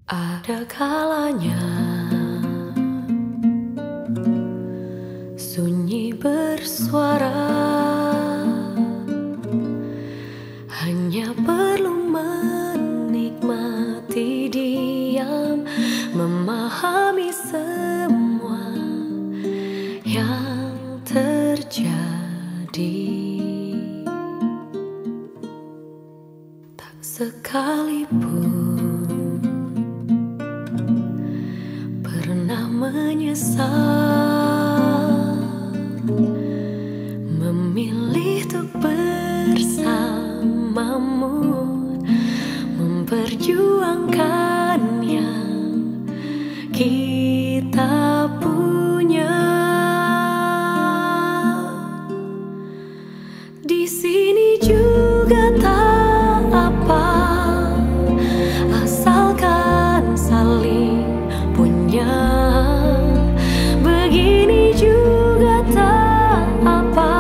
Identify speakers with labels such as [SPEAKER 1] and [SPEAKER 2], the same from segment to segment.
[SPEAKER 1] Ada kalanya sunyi bersuara, hanya perlu menikmati diam, memahami semua yang terjadi. Tak sekalipun pernah menyesal memilih untuk bersamamu, memperjuangkan yang kita punya. Di sini juga tak apa, asalkan saling punya. Begini juga tak apa,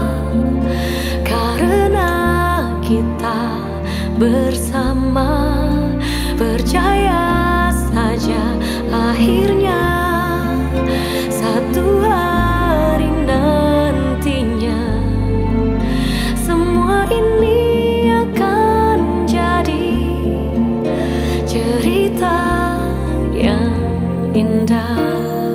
[SPEAKER 1] karena kita bersama. Percaya saja akhirnya satu hari nantinya semua ini akan jadi cerita yang indah.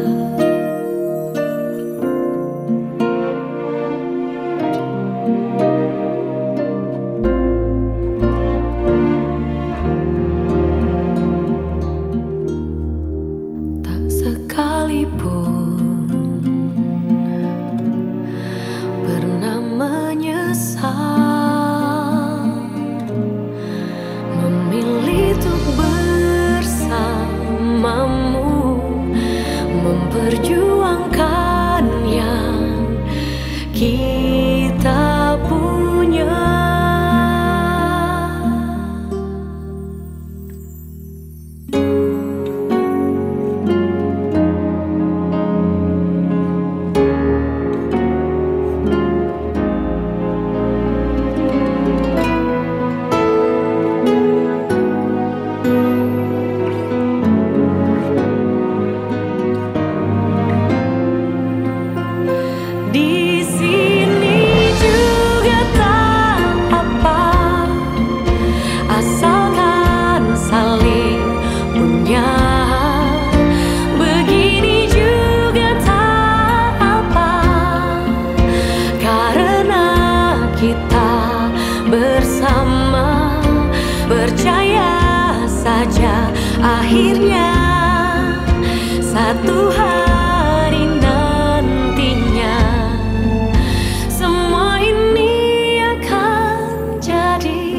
[SPEAKER 1] Tak sekalipun pernah menyesal memilih untuk bersamamu, memperjuangkan yang kita punya. Di sini juga tak apa, asalkan saling punya. Begini juga tak apa, karena kita bersama. Percaya saja akhirnya satu hari nantinya semua ini akan jadi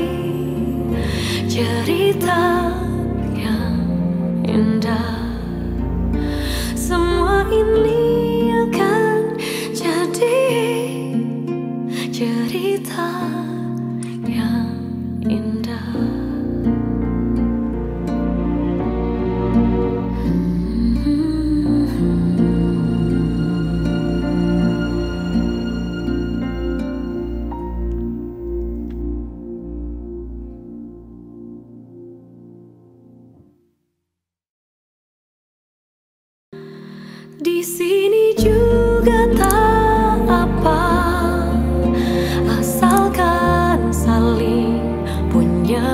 [SPEAKER 1] cerita yang indah. Semua ini akan jadi cerita yang indah. Di sini juga tak apa, asalkan saling punya.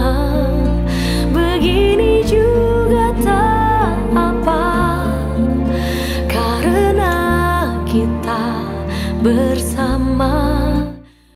[SPEAKER 1] Begini juga tak apa, karena kita bersama.